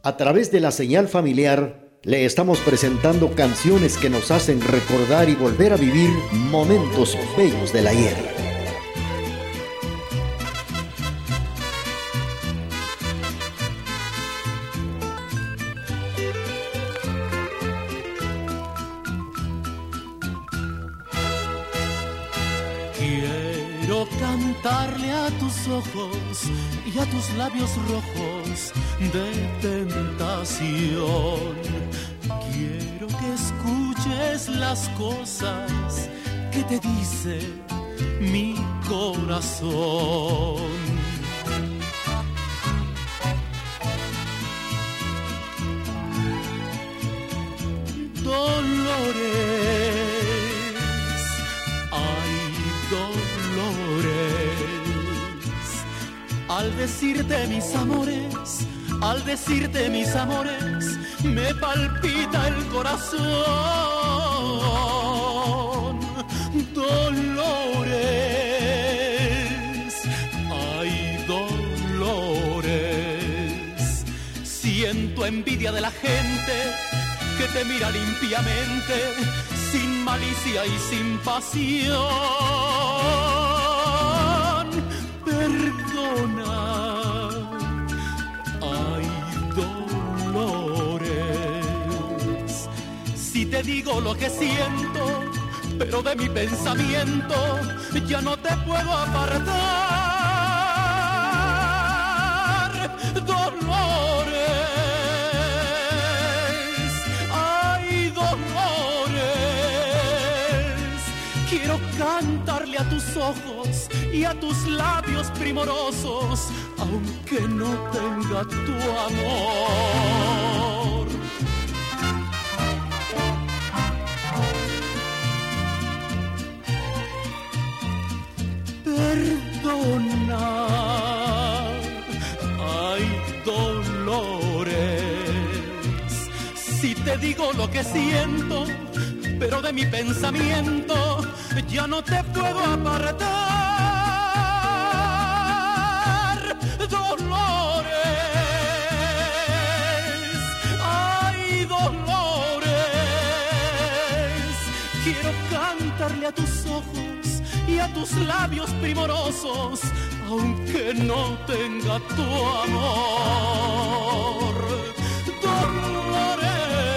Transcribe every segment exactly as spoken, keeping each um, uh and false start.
A través de la señal familiar, le estamos presentando canciones que nos hacen recordar y volver a vivir momentos bellos del ayer. Quiero cantarle a tus ojos y a tus labios rojos de tentación. Quiero que escuches las cosas que te dice mi corazón. Dolores, ay, dolores, al decirte mis amores, al decirte mis amores, me palpita el corazón. Dolores, ay, dolores, siento envidia de la gente que te mira limpiamente, sin malicia y sin pasión. Perdona, ay, dolores, si te digo lo que siento, pero de mi pensamiento ya no te puedo apartar. Dolores, quiero cantarle a tus ojos y a tus labios primorosos, aunque no tenga tu amor. Perdona, ay, dolores, si te digo lo que siento, pero de mi pensamiento ya no te puedo apartar. Dolores, ay, dolores, quiero cantarle a tus ojos y a tus labios primorosos, aunque no tenga tu amor. Dolores.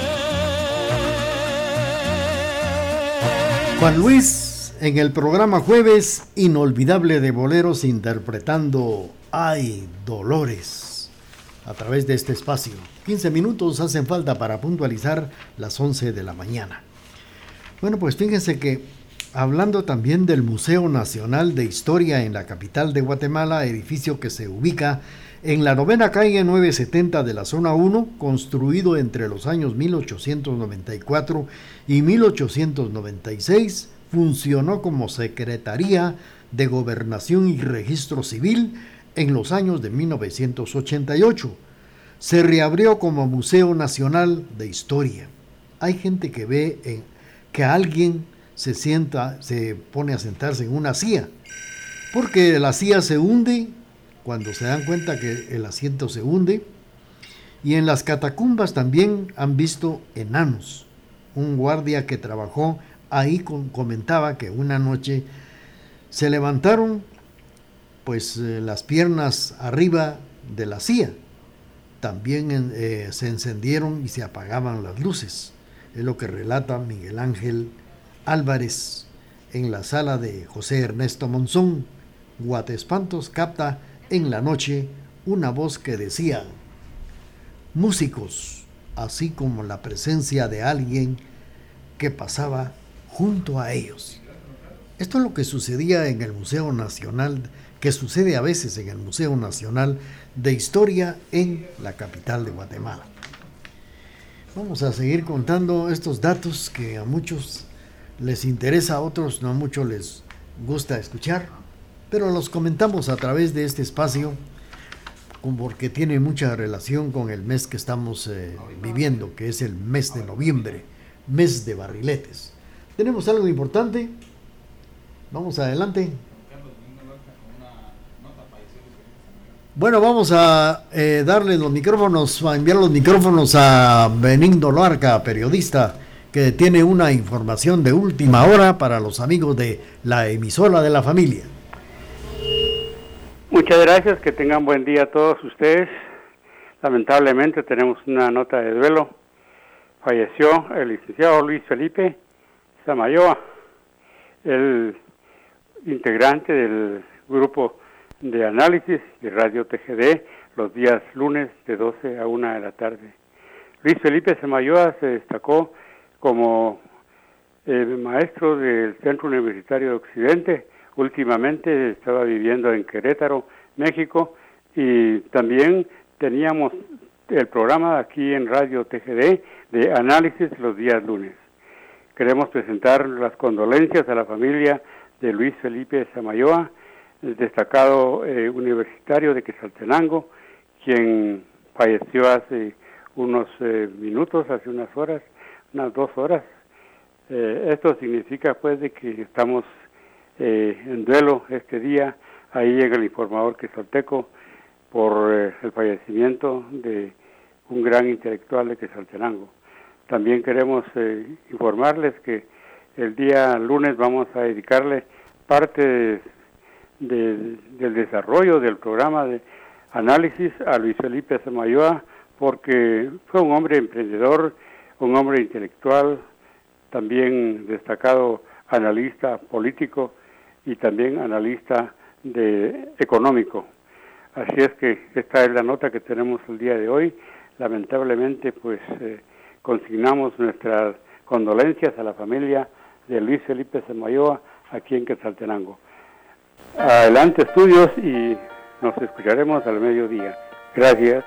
Juan Luis en el programa Jueves Inolvidable de Boleros, interpretando Ay, Dolores, a través de este espacio. quince minutos hacen falta para puntualizar las once de la mañana. Bueno, pues fíjense que hablando también del Museo Nacional de Historia en la capital de Guatemala, edificio que se ubica en la novena calle novecientos setenta de la zona uno, construido entre los años mil ochocientos noventa y cuatro y mil ochocientos noventa y seis, funcionó como Secretaría de Gobernación y Registro Civil en los años de mil novecientos ochenta y ocho. Se reabrió como Museo Nacional de Historia. Hay gente que ve en, que alguien se sienta, se pone a sentarse en una silla, porque la silla se hunde cuando se dan cuenta que el asiento se hunde. Y en las catacumbas también han visto enanos. Un guardia que trabajó ahí con, comentaba que una noche se levantaron pues eh, las piernas arriba de la silla. También eh, se encendieron y se apagaban las luces. Es lo que relata Miguel Ángel Álvarez en la sala de José Ernesto Monzón. Guatespantos capta en la noche una voz que decía: músicos, así como la presencia de alguien que pasaba junto a ellos. Esto es lo que sucedía en el Museo Nacional, que sucede a veces en el Museo Nacional de Historia en la capital de Guatemala. Vamos a seguir contando estos datos que a muchos les interesa, a otros no mucho les gusta escuchar, pero los comentamos a través de este espacio porque tiene mucha relación con el mes que estamos eh, viviendo, que es el mes de noviembre, mes de barriletes. ¿Tenemos algo importante? Vamos adelante. Bueno, vamos a eh, darle los micrófonos, a enviar los micrófonos a Benigno Loarca, periodista, que tiene una información de última hora para los amigos de la emisora de la familia. Muchas gracias, que tengan buen día a todos ustedes. Lamentablemente tenemos una nota de duelo. Falleció el licenciado Luis Felipe Samayoa, el integrante del grupo de análisis de Radio T G D, los días lunes de doce a una de la tarde. Luis Felipe Samayoa se destacó como eh, maestro del Centro Universitario de Occidente. Últimamente estaba viviendo en Querétaro, México, y también teníamos el programa aquí en Radio T G D de análisis los días lunes. Queremos presentar las condolencias a la familia de Luis Felipe Samayoa, el destacado eh, universitario de Quetzaltenango, quien falleció hace unos eh, minutos, hace unas horas, unas dos horas. Eh, esto significa pues de que estamos eh, en duelo este día, ahí llega el informador quetzalteco por eh, el fallecimiento de un gran intelectual de Quetzaltenango. También queremos eh, informarles que el día lunes vamos a dedicarle parte de De, del desarrollo del programa de análisis a Luis Felipe Samayoa, porque fue un hombre emprendedor, un hombre intelectual, también destacado analista político y también analista de económico. Así es que esta es la nota que tenemos el día de hoy. Lamentablemente, pues eh, consignamos nuestras condolencias a la familia de Luis Felipe Samayoa aquí en Quetzaltenango. Adelante estudios y nos escucharemos al mediodía. Gracias.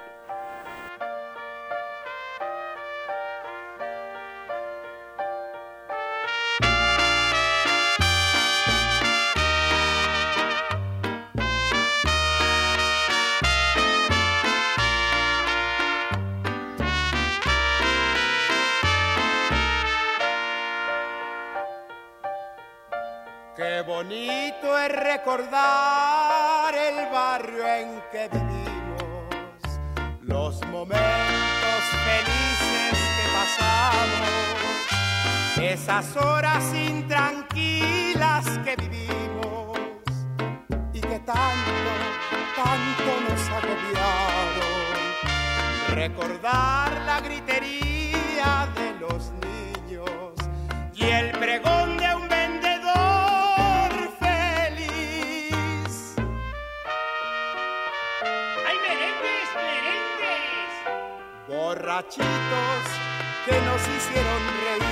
Qué bonito es recordar el barrio en que vivimos, los momentos felices que pasamos, esas horas intranquilas que vivimos y que tanto, tanto nos agobiaron. Recordar la gritería de los niños y el pregón de un borrachitos que nos hicieron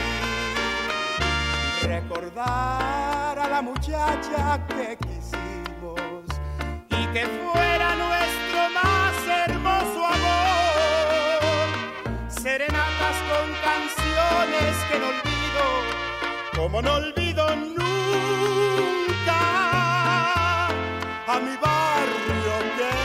reír, recordar a la muchacha que quisimos y que fuera nuestro más hermoso amor, serenatas con canciones que no olvido, como no olvido nunca a mi barrio querido.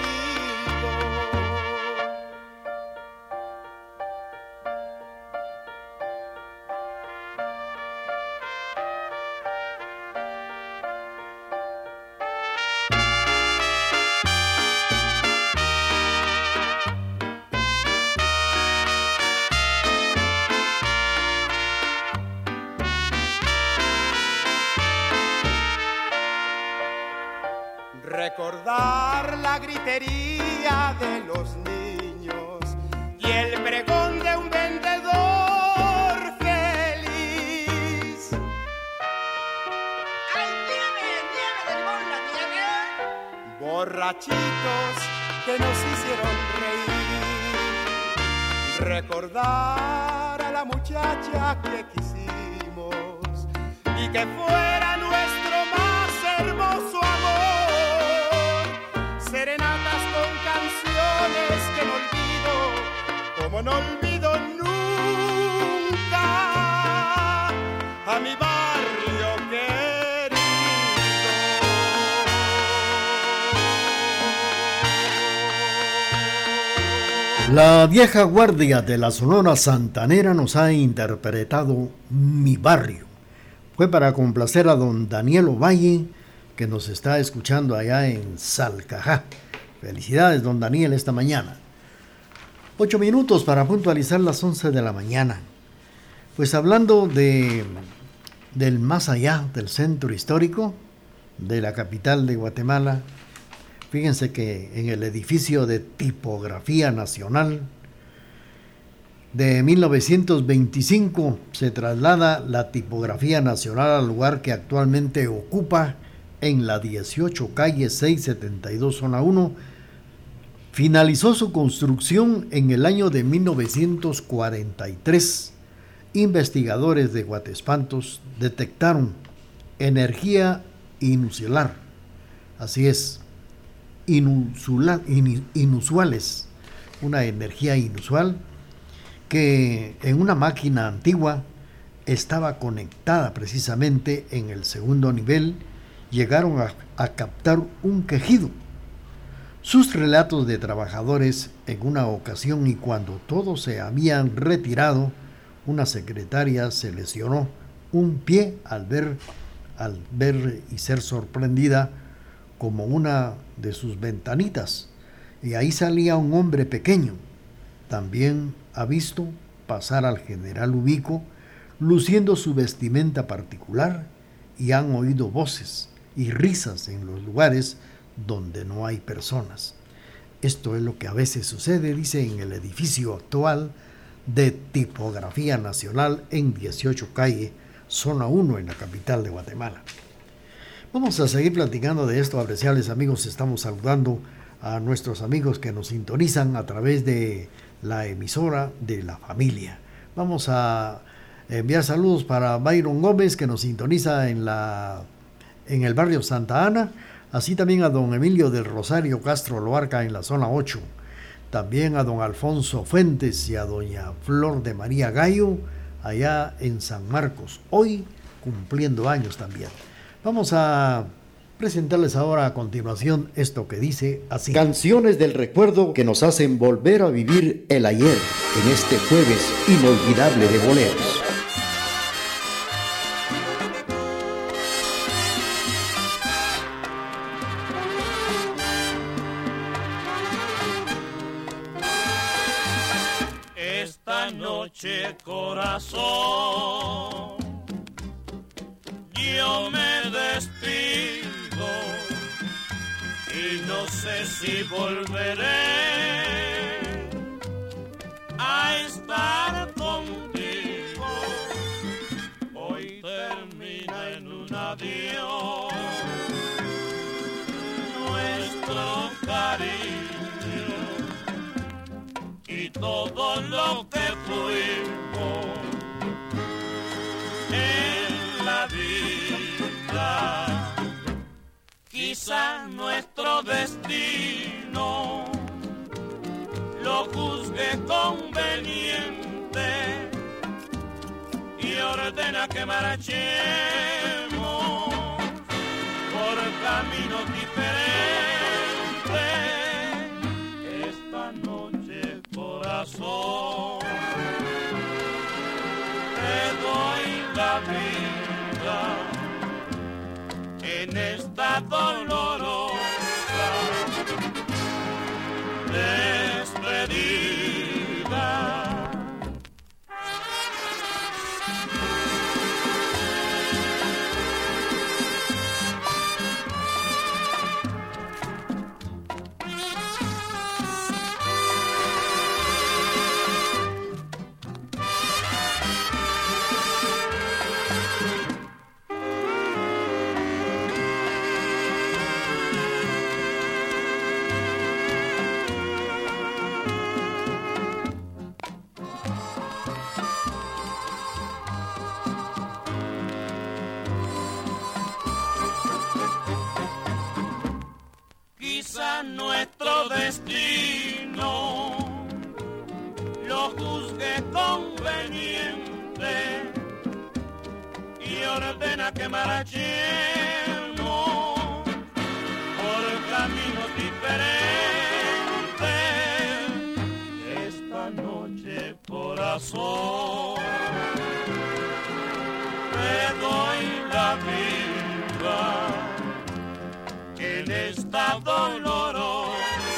Recordar la gritería de los niños y el pregón de un vendedor feliz. ¡Ay, nieve, nieve del limón, la nieve! Borrachitos que nos hicieron reír. Recordar a la muchacha que quisimos y que fuera nuestro más hermoso amor. Serenatas con canciones que no olvido, como no olvido nunca a mi barrio querido. La vieja guardia de la Sonora Santanera nos ha interpretado Mi Barrio. Fue para complacer a don Daniel Ovalle, que nos está escuchando allá en Salcajá. Felicidades, don Daniel, esta mañana. Ocho minutos para puntualizar las once de la mañana. Pues hablando de, del más allá del centro histórico de la capital de Guatemala, fíjense que en el edificio de Tipografía Nacional de mil novecientos veinticinco se traslada la Tipografía Nacional al lugar que actualmente ocupa en la dieciocho calle seiscientos setenta y dos zona uno. Finalizó su construcción en el año de mil novecientos cuarenta y tres. Investigadores de Guatespantos detectaron energía inusual, así es, inusula, in, inusuales, una energía inusual que en una máquina antigua estaba conectada precisamente en el segundo nivel. Llegaron a, a captar un quejido. Sus relatos de trabajadores en una ocasión y cuando todos se habían retirado, una secretaria se lesionó un pie al ver, al ver y ser sorprendida como una de sus ventanitas, y ahí salía un hombre pequeño. También ha visto pasar al general Ubico luciendo su vestimenta particular, y han oído voces y risas en los lugares donde no hay personas. Esto es lo que a veces sucede, dice, en el edificio actual de Tipografía Nacional en dieciocho calle, zona uno, en la capital de Guatemala. Vamos a seguir platicando de esto, apreciables amigos. Estamos saludando a nuestros amigos que nos sintonizan a través de la emisora de la familia. Vamos a enviar saludos para Byron Gómez, que nos sintoniza en, la, en el barrio Santa Ana, así también a don Emilio del Rosario Castro Loarca en la zona ocho. También a don Alfonso Fuentes y a doña Flor de María Gallo allá en San Marcos, hoy cumpliendo años también. Vamos a presentarles ahora a continuación esto que dice así: canciones del recuerdo que nos hacen volver a vivir el ayer en este jueves inolvidable de boleros. Corazón, yo me despido y no sé si volveré a estar contigo. Hoy termina en un adiós nuestro cariño y todo lo que fuimos en la vida. Quizás nuestro destino lo juzgue conveniente y ordena que marchemos por caminos diferentes. Esta noche, corazón, te doy la vida en esta dolorosa despedida. Nuestro destino lo juzgue conveniente y ordena que marchemos por caminos diferentes. Esta noche, corazón, te doy la vida en esta dolorosa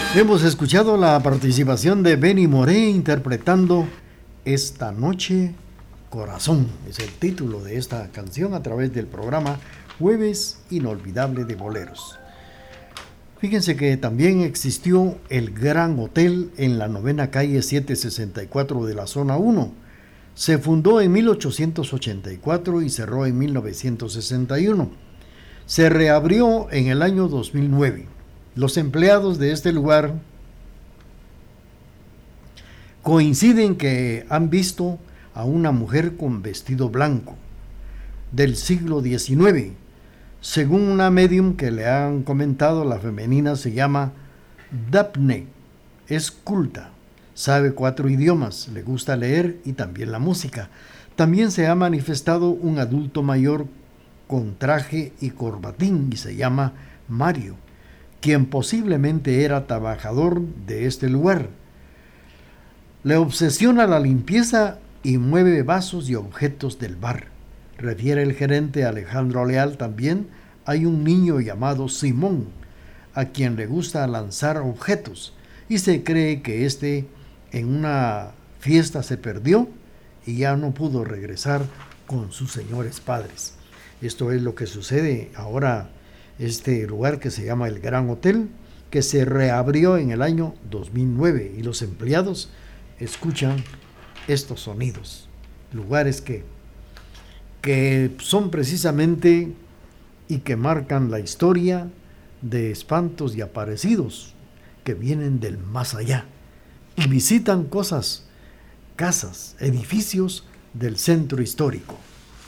Hemos escuchado la participación de Benny Moré interpretando Esta Noche Corazón. Es el título de esta canción a través del programa Jueves Inolvidable de Boleros. Fíjense que también existió el Gran Hotel en la novena calle setecientos sesenta y cuatro de la zona uno. Se fundó en mil ochocientos ochenta y cuatro y cerró en mil novecientos sesenta y uno. Se reabrió en el año dos mil nueve. Los empleados de este lugar coinciden que han visto a una mujer con vestido blanco del siglo diecinueve. Según una medium que le han comentado, la femenina se llama Daphne, es culta, sabe cuatro idiomas, le gusta leer y también la música. También se ha manifestado un adulto mayor con traje y corbatín y se llama Mario, quien posiblemente era trabajador de este lugar. Le obsesiona la limpieza y mueve vasos y objetos del bar. Refiere el gerente Alejandro Leal. También hay un niño llamado Simón, a quien le gusta lanzar objetos, y se cree que este en una fiesta se perdió y ya no pudo regresar con sus señores padres. Esto es lo que sucede ahora. Este lugar que se llama el Gran Hotel, que se reabrió en el año dos mil nueve, y los empleados escuchan estos sonidos, lugares que, que son precisamente y que marcan la historia de espantos y aparecidos que vienen del más allá y visitan cosas, casas, edificios del centro histórico.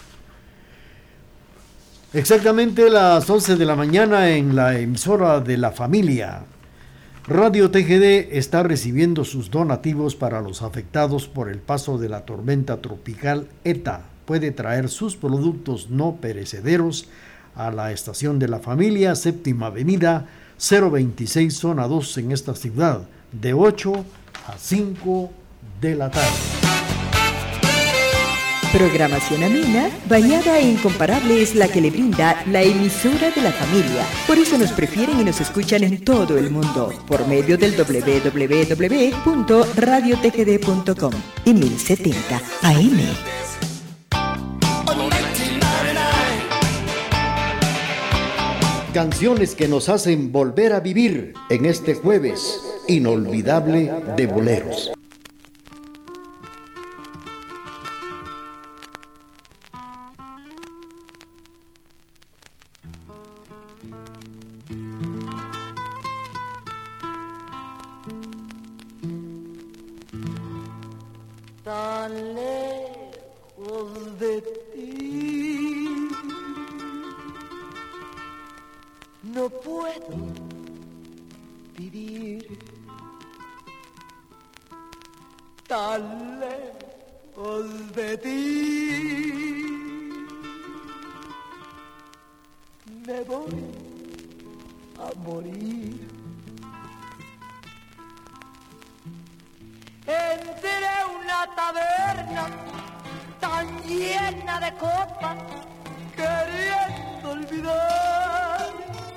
Exactamente las once de la mañana en la emisora de la familia. Radio T G D está recibiendo sus donativos para los afectados por el paso de la tormenta tropical ETA. Puede traer sus productos no perecederos a la estación de la familia, séptima avenida, cero veintiséis, zona dos, en esta ciudad, de ocho a cinco de la tarde. Programación amena, variada e incomparable es la que le brinda la emisora de la familia. Por eso nos prefieren y nos escuchan en todo el mundo, por medio del doble u doble u doble u punto radio t g d punto com y mil setenta A M. Canciones que nos hacen volver a vivir en este jueves inolvidable de boleros. Tan lejos de ti, no puedo vivir. Tan lejos de ti, me voy a morir. Entré a una taberna tan llena de copas, queriendo olvidar,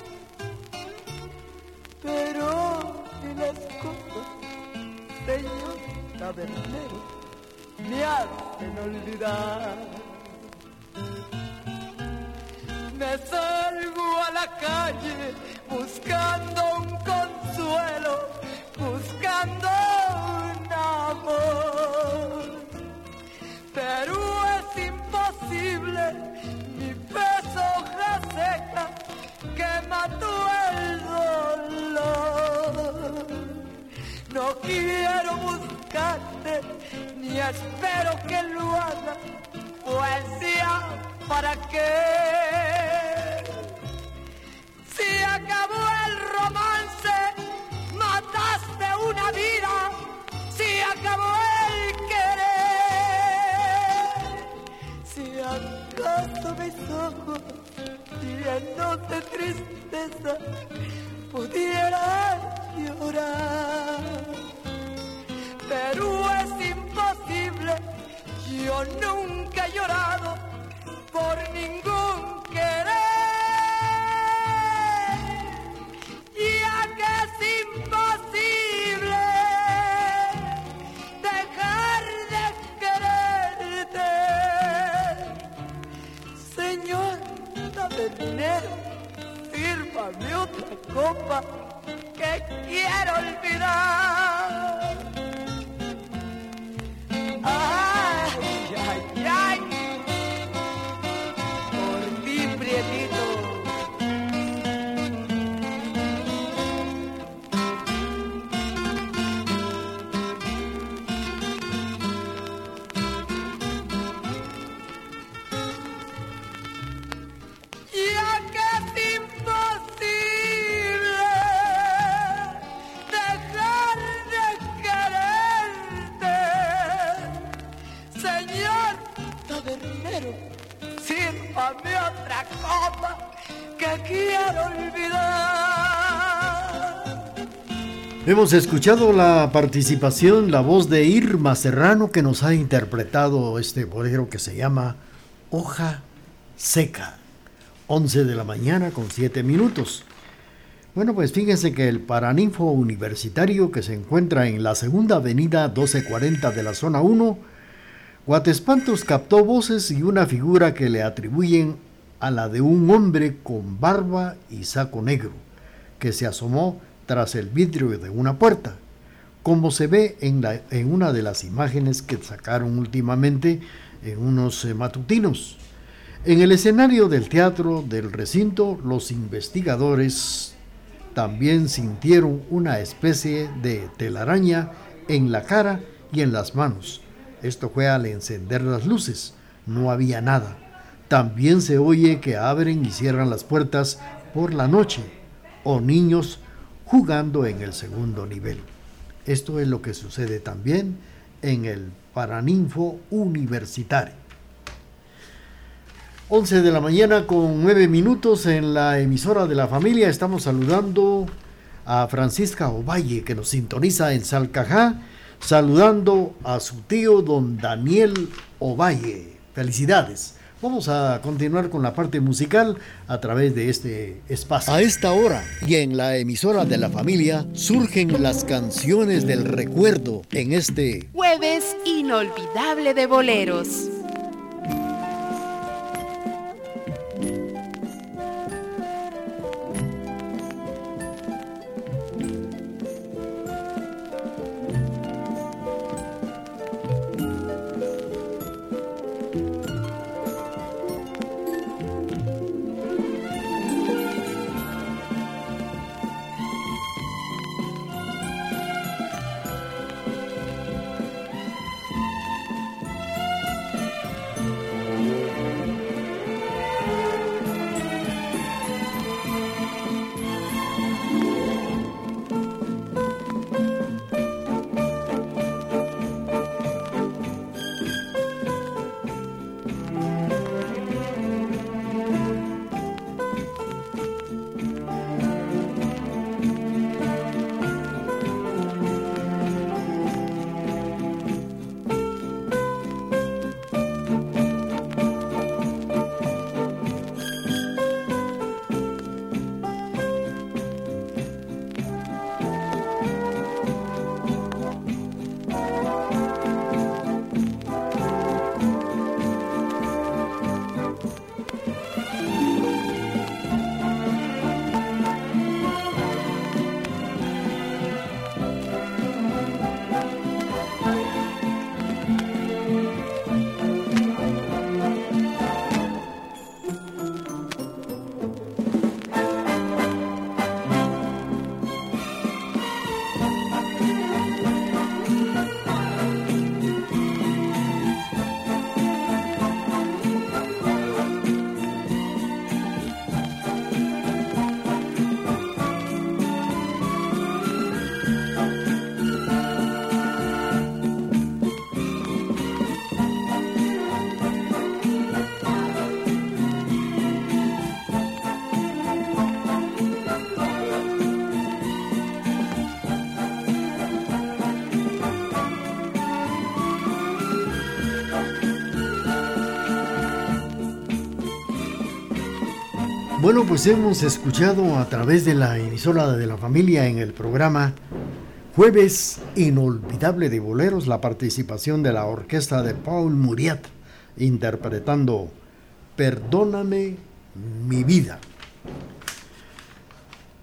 pero ni las copas, señor tabernero, me hacen olvidar. Me salgo a la calle buscando un consuelo, buscando un amor, pero es imposible, mi peso hoja seca que mató el dolor. No quiero buscarte, ni espero que lo haga, pues ya, ¿para qué? Si acabó el romance, mataste una vida, si acabó el querer. Si acaso mis ojos llenos de tristeza pudieran llorar, pero es imposible, yo nunca he llorado por ningún querer. Ya que es imposible sírvame otra copa que quiero olvidar. Ay, ay, ay, por ti, prietito. Sírvame otra copa que quiero olvidar. Hemos escuchado la participación, la voz de Irma Serrano, que nos ha interpretado este bolero que se llama Hoja Seca. once de la mañana con siete minutos. Bueno, pues fíjense que el Paraninfo Universitario, que se encuentra en la segunda avenida doce cuarenta de la zona uno, Guatespantos captó voces y una figura que le atribuyen a la de un hombre con barba y saco negro, que se asomó tras el vidrio de una puerta, como se ve en, la, en una de las imágenes que sacaron últimamente en unos eh, matutinos. En el escenario del teatro del recinto, los investigadores también sintieron una especie de telaraña en la cara y en las manos. Esto fue al encender las luces. No había nada. También se oye que abren y cierran las puertas por la noche, o niños jugando en el segundo nivel. Esto es lo que sucede también en el Paraninfo Universitario. once de la mañana con nueve minutos en la emisora de la familia. Estamos saludando a Francisca Ovalle, que nos sintoniza en Salcajá, saludando a su tío don Daniel Ovalle. Felicidades. Vamos a continuar con la parte musical a través de este espacio. A esta hora y en la emisora de la familia surgen las canciones del recuerdo en este Jueves Inolvidable de Boleros. Bueno, pues hemos escuchado a través de la emisora de la familia en el programa Jueves Inolvidable de Boleros la participación de la orquesta de Paul Muriat interpretando Perdóname mi vida.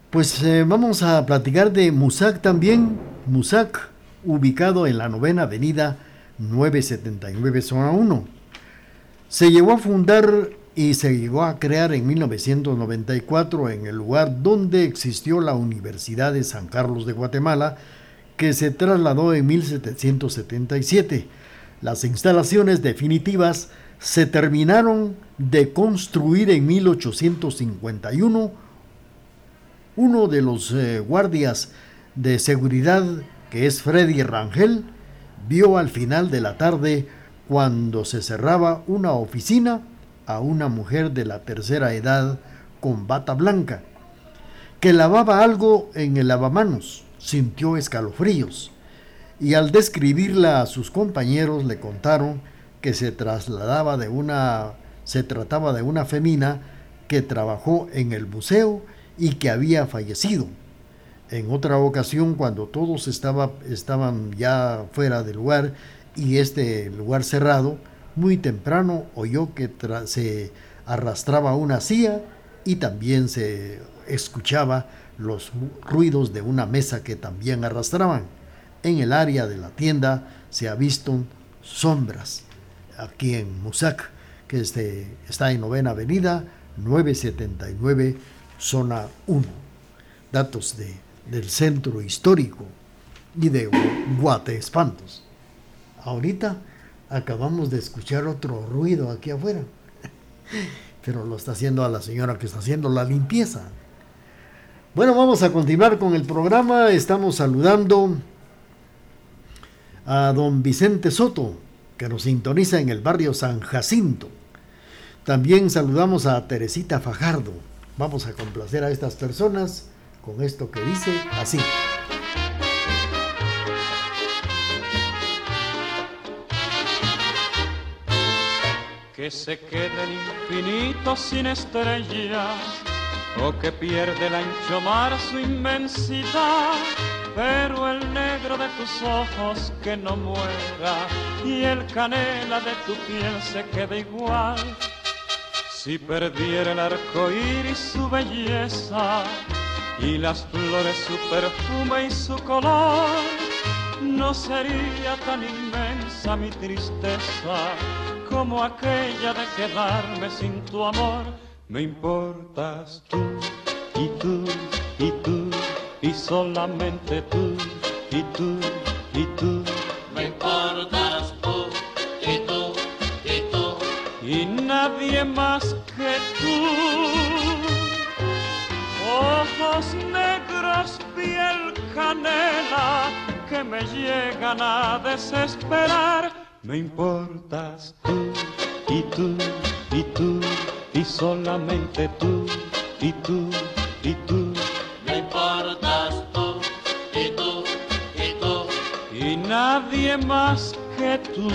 Pues eh, vamos a platicar de Musac también. Musac, ubicado en la novena avenida novecientos setenta y nueve, zona uno. Se llegó a fundar y se llegó a crear en mil novecientos noventa y cuatro en el lugar donde existió la Universidad de San Carlos de Guatemala, que se trasladó en mil setecientos setenta y siete. Las instalaciones definitivas se terminaron de construir en mil ochocientos cincuenta y uno. Uno de los eh, guardias de seguridad, que es Freddy Rangel, vio al final de la tarde, cuando se cerraba una oficina, a una mujer de la tercera edad con bata blanca, que lavaba algo en el lavamanos. Sintió escalofríos y al describirla a sus compañeros le contaron que se trasladaba de una, se trataba de una femina que trabajó en el museo y que había fallecido. En otra ocasión, cuando todos estaba, estaban ya fuera del lugar y este lugar cerrado, muy temprano oyó que tra- se arrastraba una silla y también se escuchaba los ruidos de una mesa que también arrastraban. En el área de la tienda se ha visto sombras. Aquí en Musac, que este, está en novena avenida, novecientos setenta y nueve, zona uno. Datos de, del centro histórico y de Guateespantos. Ahorita acabamos de escuchar otro ruido aquí afuera, pero lo está haciendo a la señora que está haciendo la limpieza. Bueno, vamos a continuar con el programa. Estamos saludando a don Vicente Soto, que nos sintoniza en el barrio San Jacinto. También saludamos a Teresita Fajardo. Vamos a complacer a estas personas con esto que dice así. Que se quede el infinito sin estrellas, o que pierde el ancho mar su inmensidad, pero el negro de tus ojos que no muera, y el canela de tu piel se quede igual. Si perdiera el arco iris su belleza, y las flores su perfume y su color, no sería tan inmensa mi tristeza como aquella de quedarme sin tu amor. Me importas tú, y tú, y tú, y solamente tú, y tú, y tú. Me importas tú, y tú, y tú, y nadie más que tú. Ojos negros, piel canela, que me llegan a desesperar. Me importas tú, y tú, y tú, y solamente tú, y tú, y tú. me importas tú, y tú, y tú, y nadie más que tú.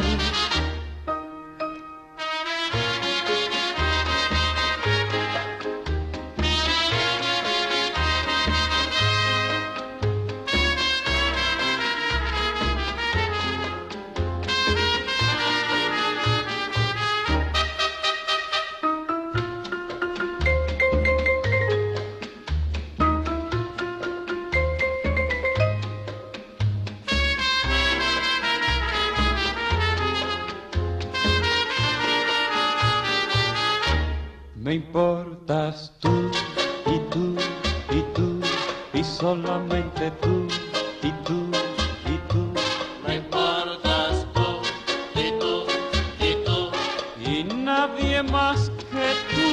Me importas tú, y tú, y tú, y solamente tú, y tú, y tú. me importas tú, y tú, y tú, y nadie más que tú.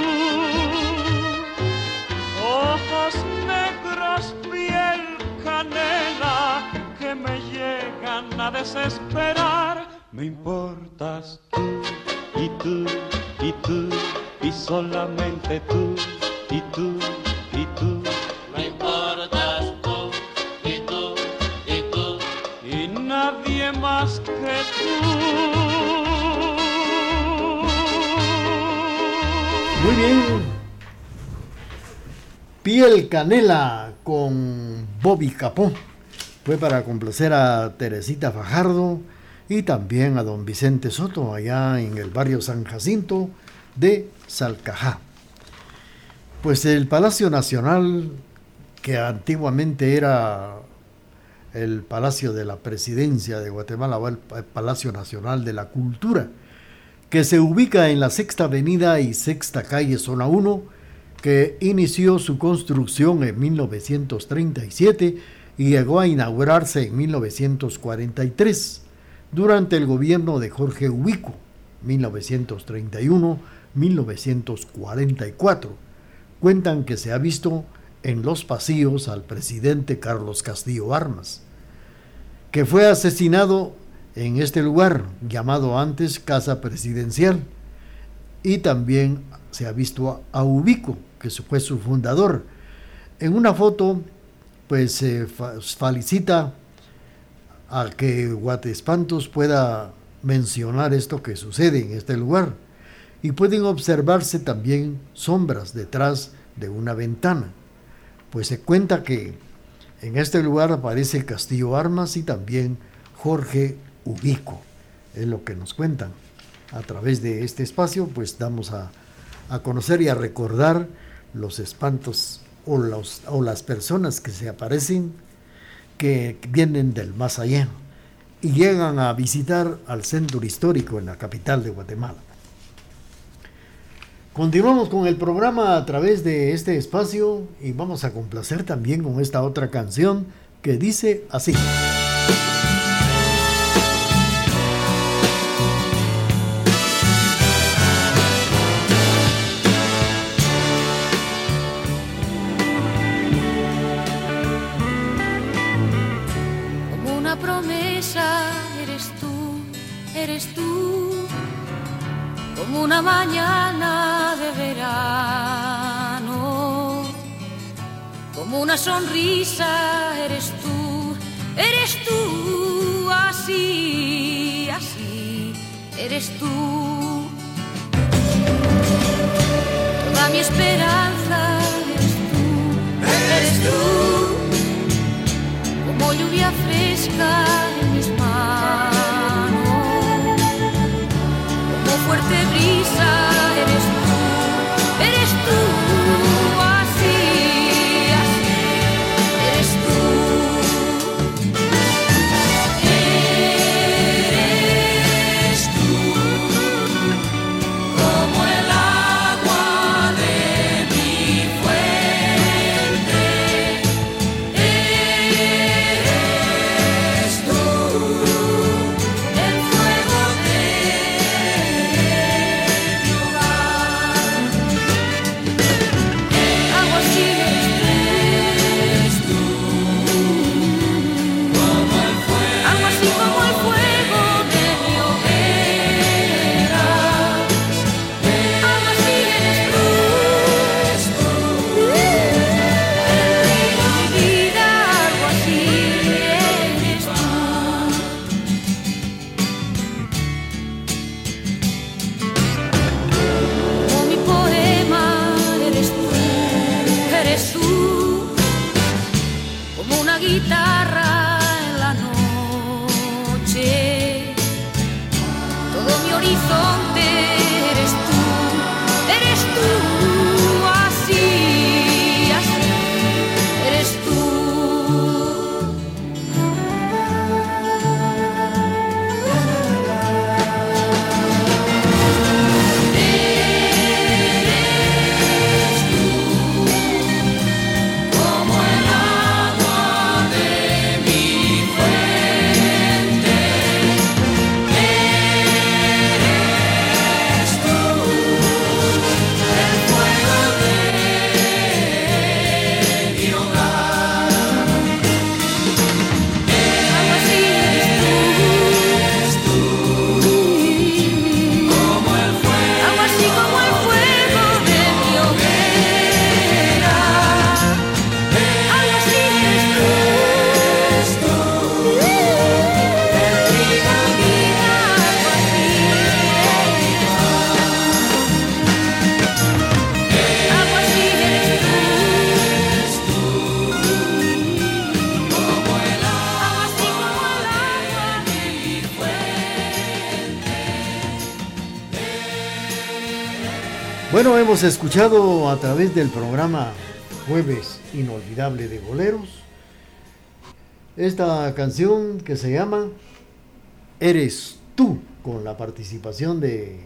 Ojos negros, piel canela, que me llegan a desesperar. Me importas tú, y tú, y tú, y solamente tú, y tú, y tú. me importas tú, y tú, y tú, y nadie más que tú. Muy bien. Piel Canela con Bobby Capó. Fue para complacer a Teresita Fajardo y también a don Vicente Soto, allá en el barrio San Jacinto de Salcajá. Pues el Palacio Nacional que antiguamente era el Palacio de la Presidencia de Guatemala o el Palacio Nacional de la Cultura, que se ubica en la Sexta Avenida y Sexta Calle, Zona uno, que inició su construcción en mil novecientos treinta y siete y llegó a inaugurarse en mil novecientos cuarenta y tres, durante el gobierno de Jorge Ubico, mil novecientos treinta y uno a mil novecientos cuarenta y cuatro. Cuentan que se ha visto en los pasillos al presidente Carlos Castillo Armas, que fue asesinado en este lugar, llamado antes Casa Presidencial, y también se ha visto a, a Ubico, que fue su fundador. En una foto, pues se fa- felicita a que Guatespantos pueda mencionar esto que sucede en este lugar, y pueden observarse también sombras detrás de una ventana, pues se cuenta que en este lugar aparece Castillo Armas y también Jorge Ubico, es lo que nos cuentan. A través de este espacio pues damos a, a conocer y a recordar los espantos o, los, o las personas que se aparecen, que vienen del más allá y llegan a visitar al centro histórico en la capital de Guatemala. Continuamos con el programa a través de este espacio y vamos a complacer también con esta otra canción que dice así. Como una promesa eres tú, eres tú. Como una mañana de verano, como una sonrisa eres tú, eres tú, así, así, eres tú. Toda mi esperanza eres tú, eres tú, como lluvia fresca en mis manos. Fuerte brisa, eres tú, eres tú, así, así, eres tú. Eres tú, como el agua de mi fuente. Eres tú, el fuego de guitarra en la noche, todo mi horizonte eres tú, eres tú, así, así, eres tú. Eres tú, como el agua de mi fuente. Eres tú, el fuego de mi hogar. Algo así eres tú, como el fuego, algo así como el fuego de mi hoguera. Algo así eres tú, el trigo vida, algo así eres tú. Algo así eres tú, como el agua, algo así como el agua de mi fuente. Bueno, hemos escuchado a través del programa jueves inolvidable de boleros. Esta canción que se llama Eres tú, con la participación de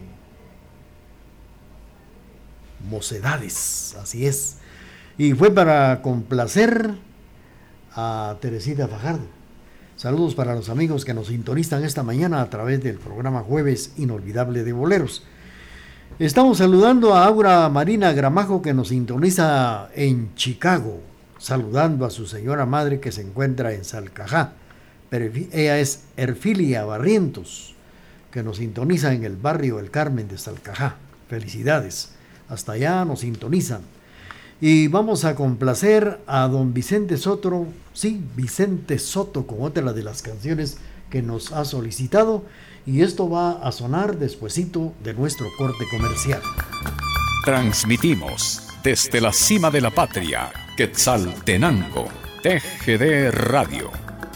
Mocedades, así es. Y fue para complacer a Teresita Fajardo. Saludos para los amigos que nos sintonizan esta mañana a través del programa Jueves Inolvidable de Boleros. Estamos saludando a Aura Marina Gramajo, que nos sintoniza en Chicago, saludando a su señora madre que se encuentra en Salcajá. Pero ella es Erfilia Barrientos, que nos sintoniza en el barrio El Carmen de Salcajá. Felicidades, hasta allá nos sintonizan. Y vamos a complacer a don Vicente Soto, sí, Vicente Soto, con otra de las canciones que nos ha solicitado, y esto va a sonar despuesito de nuestro corte comercial. Transmitimos desde la cima de la patria, Quetzaltenango, T G D Radio.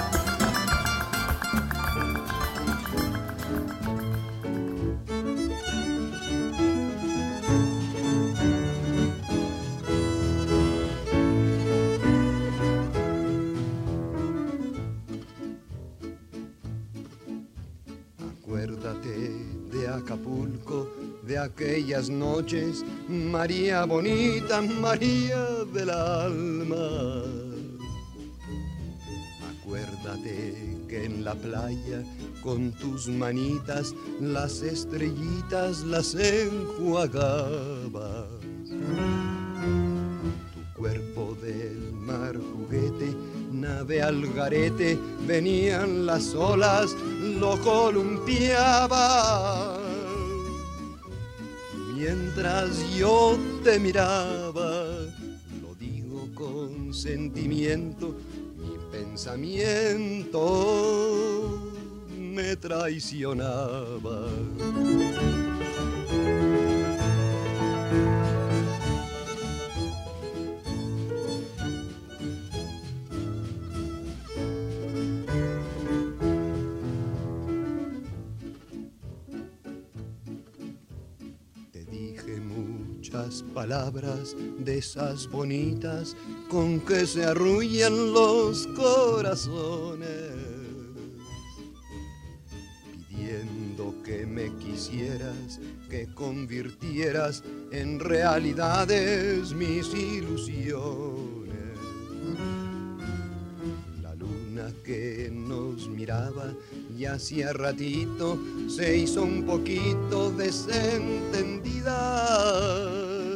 Aquellas noches, María bonita, María del alma. Acuérdate que en la playa con tus manitas las estrellitas las enjuagabas. Tu cuerpo del mar juguete, nave al garete, venían las olas, lo columpiaba. Mientras yo te miraba, lo digo con sentimiento, mi pensamiento me traicionaba. Palabras de esas bonitas con que se arrullan los corazones, pidiendo que me quisieras, que convirtieras en realidades mis ilusiones. La luna que nos miraba y hacía ratito se hizo un poquito desentendida.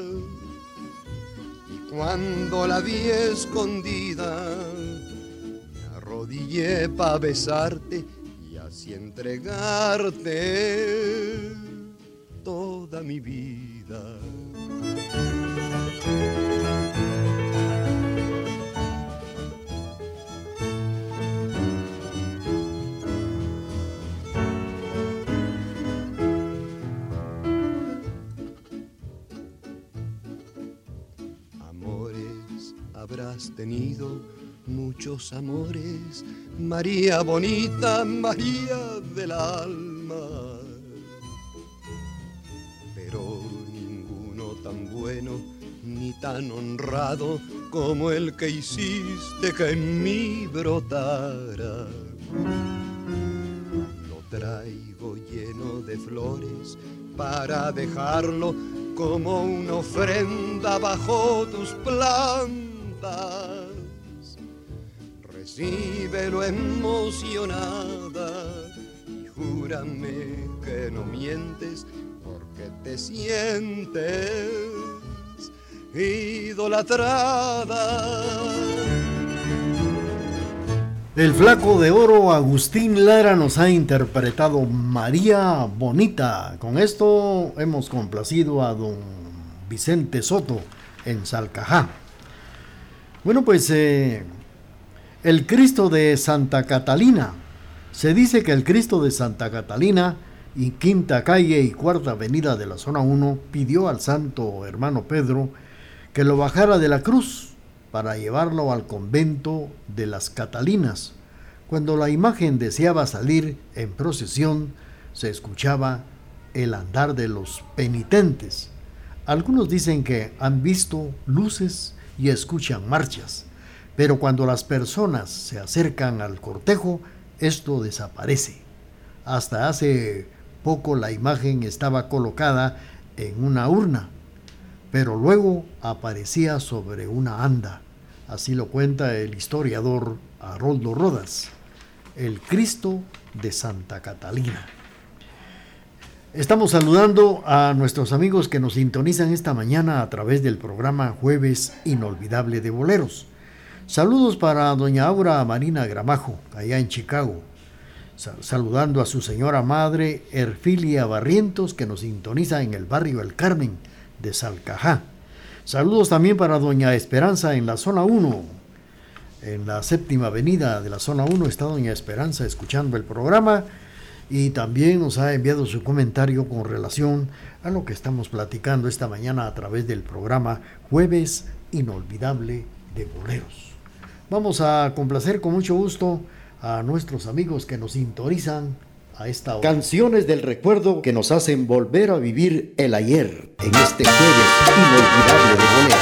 Cuando la vi escondida, me arrodillé pa' besarte y así entregarte toda mi vida. Habrás tenido muchos amores, María bonita, María del alma, pero ninguno tan bueno ni tan honrado como el que hiciste que en mí brotara. Lo traigo lleno de flores para dejarlo como una ofrenda bajo tus plantas. Recíbelo emocionada y júrame que no mientes, porque te sientes idolatrada. El flaco de oro Agustín Lara nos ha interpretado María Bonita. Con esto hemos complacido a don Vicente Soto en Salcajá. Bueno, pues eh, el Cristo de Santa Catalina. Se dice que el Cristo de Santa Catalina, y Quinta Calle y Cuarta Avenida de la Zona uno, pidió al santo hermano Pedro que lo bajara de la cruz para llevarlo al convento de las Catalinas. Cuando la imagen deseaba salir en procesión, se escuchaba el andar de los penitentes. Algunos dicen que han visto luces y escuchan marchas, pero cuando las personas se acercan al cortejo, esto desaparece. Hasta hace poco la imagen estaba colocada en una urna, pero luego aparecía sobre una anda. Así lo cuenta el historiador Haroldo Rodas, el Cristo de Santa Catalina. Estamos saludando a nuestros amigos que nos sintonizan esta mañana a través del programa Jueves Inolvidable de Boleros. Saludos para doña Aura Marina Gramajo, allá en Chicago. Saludando a su señora madre Erfilia Barrientos, que nos sintoniza en el barrio El Carmen de Salcajá. Saludos también para doña Esperanza en la zona uno. En la séptima avenida de la zona uno está doña Esperanza escuchando el programa y también nos ha enviado su comentario con relación a lo que estamos platicando esta mañana a través del programa Jueves Inolvidable de Boleros. Vamos a complacer con mucho gusto a nuestros amigos que nos sintonizan a esta hora. Canciones del recuerdo que nos hacen volver a vivir el ayer en este Jueves Inolvidable de Boleros.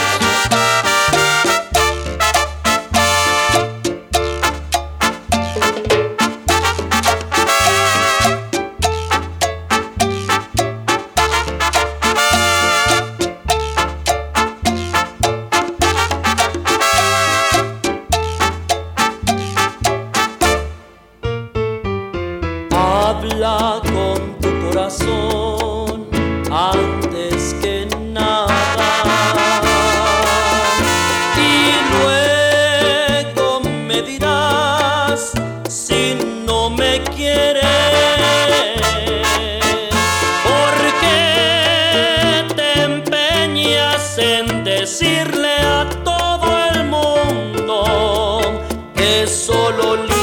Habla con tu corazón antes que nada y luego me dirás si no me quieres, porque te empeñas en decirle a todo el mundo que solo libertad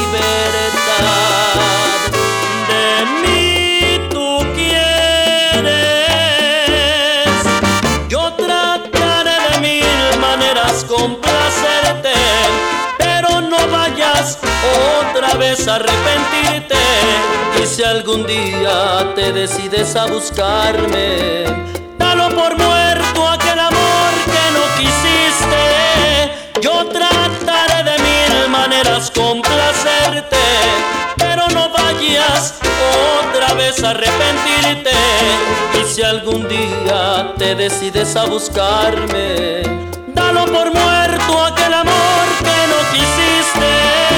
complacerte, pero no vayas otra vez a arrepentirte. Y si algún día te decides a buscarme, dalo por muerto aquel amor que no quisiste. Yo trataré de mil maneras complacerte, pero no vayas otra vez a arrepentirte. Y si algún día te decides a buscarme, dalo por muerto aquel amor que no quisiste.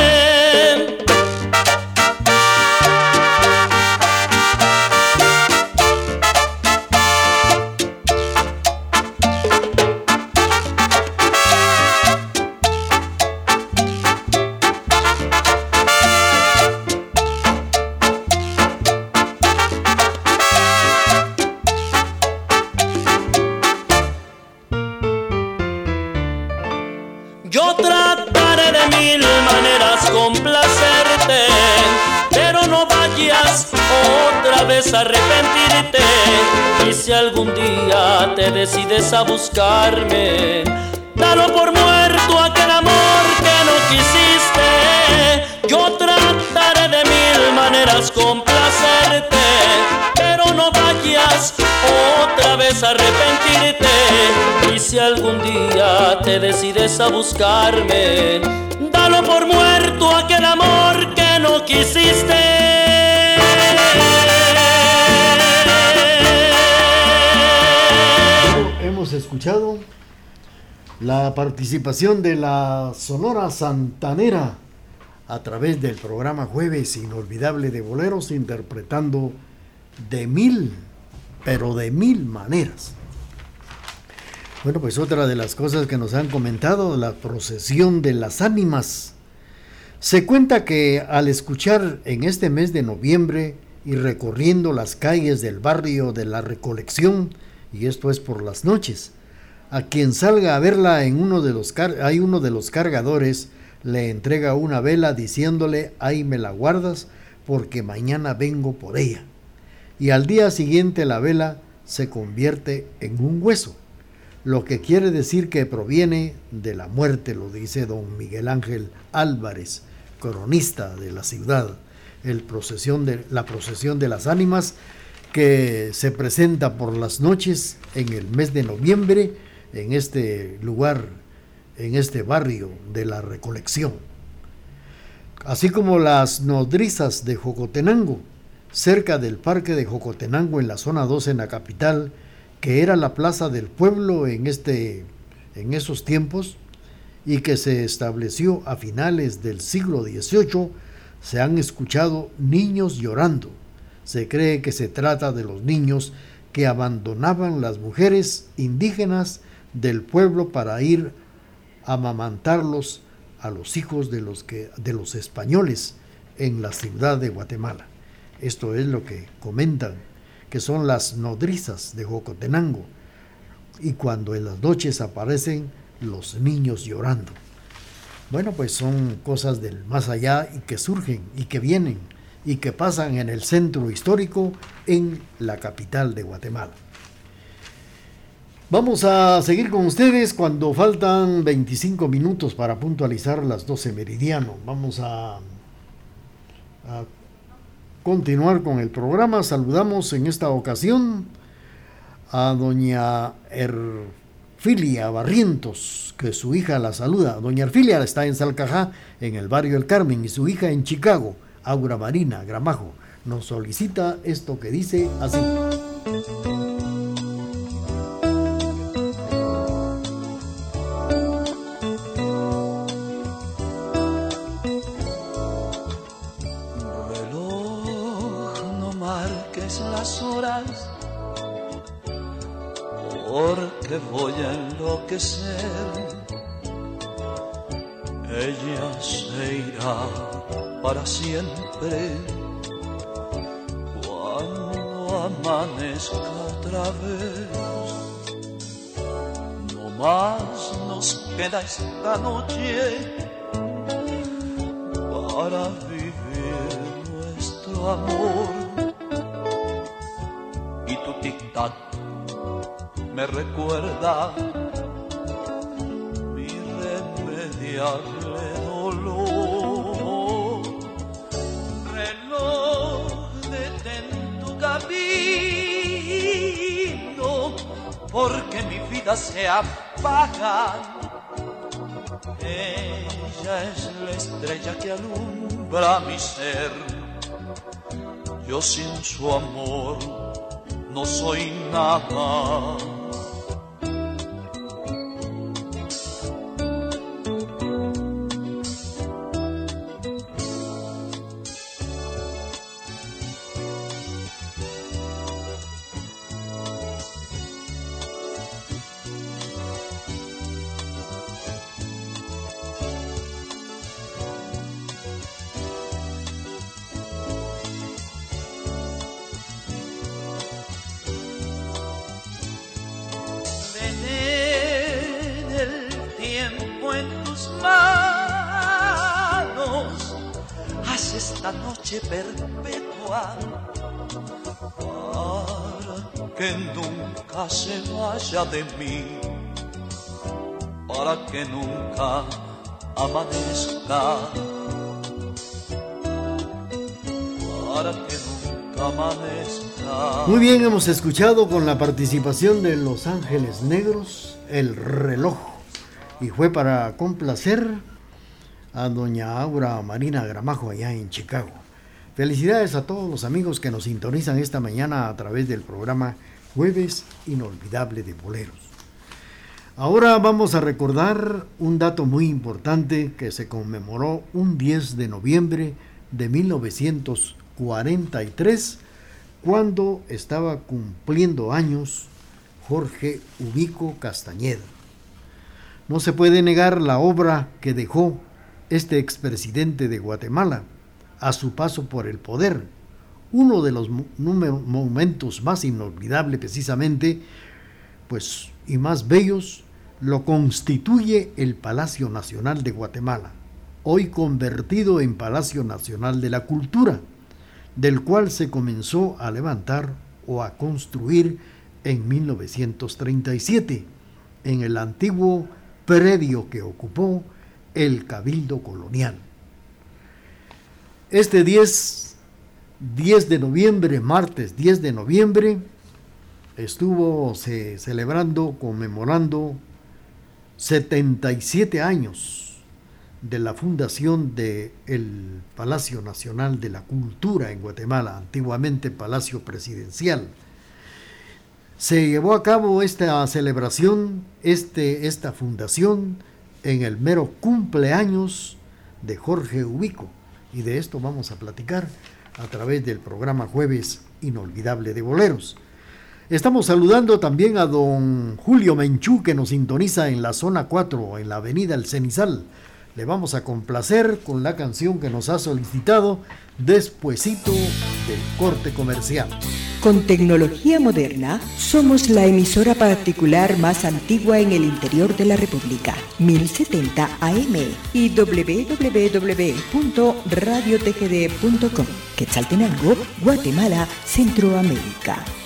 Yo trataré de mil maneras complacerte, pero no vayas otra vez a arrepentirte. Y si algún día te decides a buscarme, dalo por muerto aquel amor que no quisiste. Yo trataré de mil maneras complacerte, pero no vayas otra vez a arrepentirte. Y si algún día te decides a buscarme, dalo por muerto aquel amor que no quisiste. Hemos escuchado la participación de la Sonora Santanera a través del programa Jueves Inolvidable de Boleros, interpretando de mil, pero de mil maneras. Bueno, pues otra de las cosas que nos han comentado, la procesión de las ánimas. Se cuenta que al escuchar en este mes de noviembre y recorriendo las calles del barrio de la Recolección, y esto es por las noches, a quien salga a verla en uno de los car- hay uno de los cargadores le entrega una vela diciéndole: ahí me la guardas porque mañana vengo por ella. Y al día siguiente la vela se convierte en un hueso, lo que quiere decir que proviene de la muerte, lo dice don Miguel Ángel Álvarez, cronista de la ciudad. El procesión de, la procesión de las ánimas, que se presenta por las noches en el mes de noviembre en este lugar en este barrio de la Recolección. Así como las nodrizas de Jocotenango, cerca del parque de Jocotenango en la zona dos en la capital, que era la plaza del pueblo en, este, en esos tiempos y que se estableció a finales del siglo dieciocho, se han escuchado niños llorando. Se cree que se trata de los niños que abandonaban las mujeres indígenas del pueblo para ir a amamantarlos a los hijos de los, que, de los españoles en la ciudad de Guatemala. Esto es lo que comentan, que son las nodrizas de Jocotenango, y cuando en las noches aparecen los niños llorando. Bueno, pues son cosas del más allá y que surgen y que vienen y que pasan en el centro histórico en la capital de Guatemala. Vamos a seguir con ustedes cuando faltan veinticinco minutos para puntualizar las doce meridiano. Vamos a, a continuar con el programa. Saludamos en esta ocasión a doña Erfilia Barrientos, que su hija la saluda. Doña Erfilia está en Salcajá, en el barrio El Carmen, y su hija en Chicago, Aura Marina Gramajo, nos solicita esto que dice así. Porque voy a enloquecer. Ella se irá para siempre cuando amanezca otra vez. No más nos queda esta noche para vivir nuestro amor. Y tu tic-tac me recuerda mi irremediable dolor. Reloj, detén tu camino, porque mi vida se apaga. Ella es la estrella que alumbra mi ser. Yo sin su amor no soy nada. Perpetua para que nunca se vaya de mí, para que nunca amanezca, para que nunca amanezca. Muy bien, hemos escuchado con la participación de Los Ángeles Negros El Reloj, y fue para complacer a doña Aura Marina Gramajo allá en Chicago. Felicidades a todos los amigos que nos sintonizan esta mañana a través del programa Jueves Inolvidable de Boleros. Ahora vamos a recordar un dato muy importante que se conmemoró un diez de noviembre de mil novecientos cuarenta y tres, cuando estaba cumpliendo años Jorge Ubico Castañeda. No se puede negar la obra que dejó este expresidente de Guatemala a su paso por el poder. Uno de los momentos más inolvidables precisamente, pues, y más bellos, lo constituye el Palacio Nacional de Guatemala, hoy convertido en Palacio Nacional de la Cultura, del cual se comenzó a levantar o a construir en mil novecientos treinta y siete, en el antiguo predio que ocupó el Cabildo Colonial. Este diez de noviembre, martes diez de noviembre, estuvo se, celebrando, conmemorando setenta y siete años de la fundación del Palacio Nacional de la Cultura en Guatemala, antiguamente Palacio Presidencial. Se llevó a cabo esta celebración, este, esta fundación, en el mero cumpleaños de Jorge Ubico, y de esto vamos a platicar a través del programa Jueves Inolvidable de Boleros. Estamos saludando también a don Julio Menchú, que nos sintoniza en la zona cuatro, en la avenida El Cenizal. Le vamos a complacer con la canción que nos ha solicitado despuesito del corte comercial. Con tecnología moderna, somos la emisora particular más antigua en el interior de la República, mil setenta A M y doble u doble u doble u punto radio t g d punto com. Quetzaltenango, Guatemala, Centroamérica.